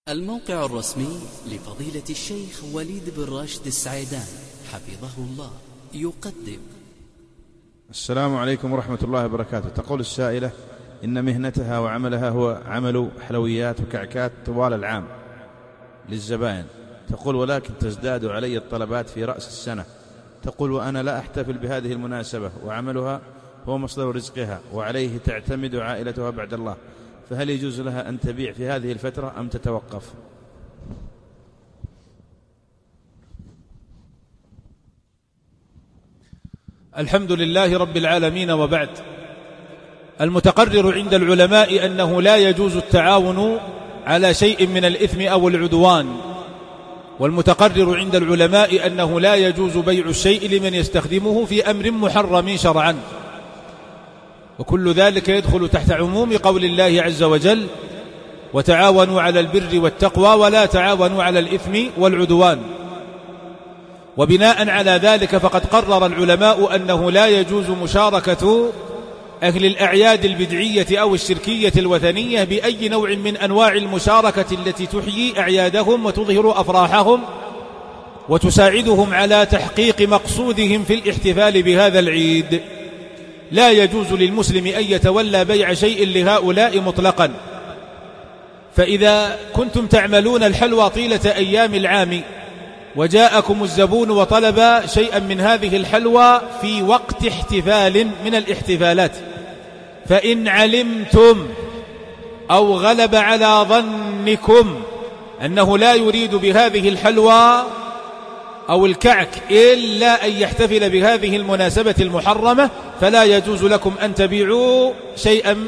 الموقع الرسمي لفضيلة الشيخ وليد بن راشد السعيدان حفظه الله يقدم. السلام عليكم ورحمة الله وبركاته. تقول السائلة إن مهنتها وعملها هو عمل حلويات وكعكات طوال العام للزبائن. تقول ولكن تزداد علي الطلبات في رأس السنة. تقول وأنا لا أحتفل بهذه المناسبة وعملها هو مصدر رزقها وعليه تعتمد عائلتها بعد الله، فهل يجوز لها أن تبيع في هذه الفترة أم تتوقف؟ الحمد لله رب العالمين، وبعد. المتقرر عند العلماء أنه لا يجوز التعاون على شيء من الإثم أو العدوان، والمتقرر عند العلماء أنه لا يجوز بيع الشيء لمن يستخدمه في أمر محرم شرعا، وكل ذلك يدخل تحت عموم قول الله عز وجل: وتعاونوا على البر والتقوى ولا تعاونوا على الإثم والعدوان. وبناء على ذلك فقد قرر العلماء أنه لا يجوز مشاركة أهل الأعياد البدعية أو الشركية الوثنية بأي نوع من أنواع المشاركة التي تحيي أعيادهم وتظهر أفراحهم وتساعدهم على تحقيق مقصودهم في الاحتفال بهذا العيد. لا يجوز للمسلم أن يتولى بيع شيء لهؤلاء مطلقا. فإذا كنتم تعملون الحلوى طيلة أيام العام وجاءكم الزبون وطلب شيئا من هذه الحلوى في وقت احتفال من الاحتفالات، فإن علمتم أو غلب على ظنكم أنه لا يريد بهذه الحلوى أو الكعك إلا أن يحتفل بهذه المناسبة المحرمة، فلا يجوز لكم أن تبيعوا شيئا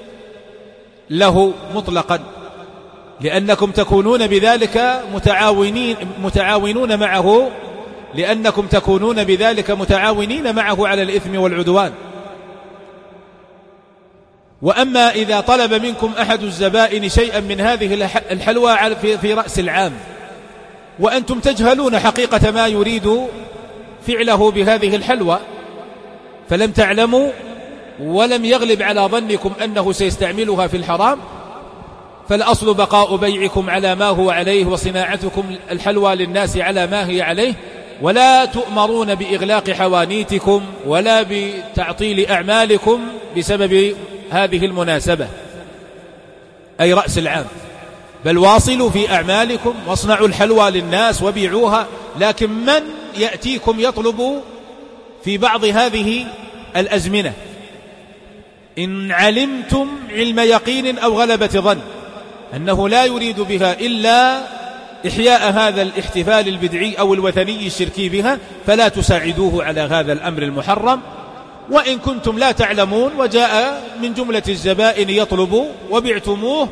له مطلقا، لأنكم تكونون بذلك متعاونون معه، لأنكم تكونون بذلك متعاونين معه على الإثم والعدوان. وأما إذا طلب منكم أحد الزبائن شيئا من هذه الحلوى في رأس العام وأنتم تجهلون حقيقة ما يريد فعله بهذه الحلوى، فلم تعلموا ولم يغلب على ظنكم أنه سيستعملها في الحرام، فالأصل بقاء بيعكم على ما هو عليه وصناعتكم الحلوى للناس على ما هي عليه، ولا تؤمرون بإغلاق حوانيتكم ولا بتعطيل أعمالكم بسبب هذه المناسبة أي رأس العام، بل واصلوا في أعمالكم واصنعوا الحلوى للناس وبيعوها. لكن من يأتيكم يطلب في بعض هذه الأزمنة إن علمتم علم يقين أو غلبة ظن أنه لا يريد بها إلا إحياء هذا الاحتفال البدعي أو الوثني الشركي بها، فلا تساعدوه على هذا الأمر المحرم. وإن كنتم لا تعلمون وجاء من جملة الزبائن يطلب وبعتموه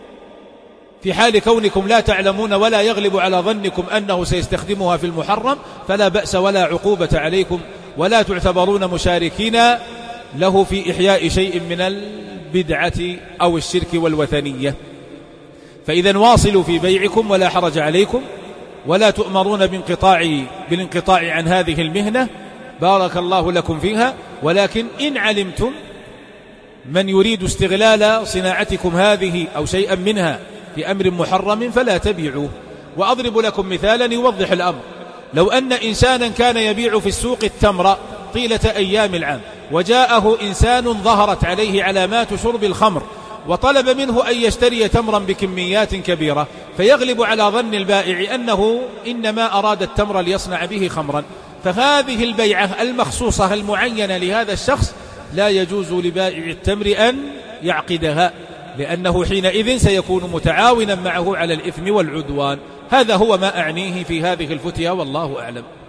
في حال كونكم لا تعلمون ولا يغلب على ظنكم أنه سيستخدمها في المحرم، فلا بأس ولا عقوبة عليكم، ولا تعتبرون مشاركين له في إحياء شيء من البدعة أو الشرك والوثنية. فإذا واصلوا في بيعكم ولا حرج عليكم، ولا تؤمرون بالانقطاع عن هذه المهنة، بارك الله لكم فيها. ولكن إن علمتم من يريد استغلال صناعتكم هذه أو شيئا منها في أمر محرم فلا تبيعوه. وأضرب لكم مثالا يوضح الأمر: لو أن إنسانا كان يبيع في السوق التمر طيلة أيام العام، وجاءه إنسان ظهرت عليه علامات شرب الخمر وطلب منه أن يشتري تمرا بكميات كبيرة، فيغلب على ظن البائع أنه إنما أراد التمر ليصنع به خمرا، فهذه البيعة المخصوصة المعينة لهذا الشخص لا يجوز لبائع التمر أن يعقدها، لأنه حينئذ سيكون متعاونا معه على الإثم والعدوان. هذا هو ما أعنيه في هذه الفتية، والله أعلم.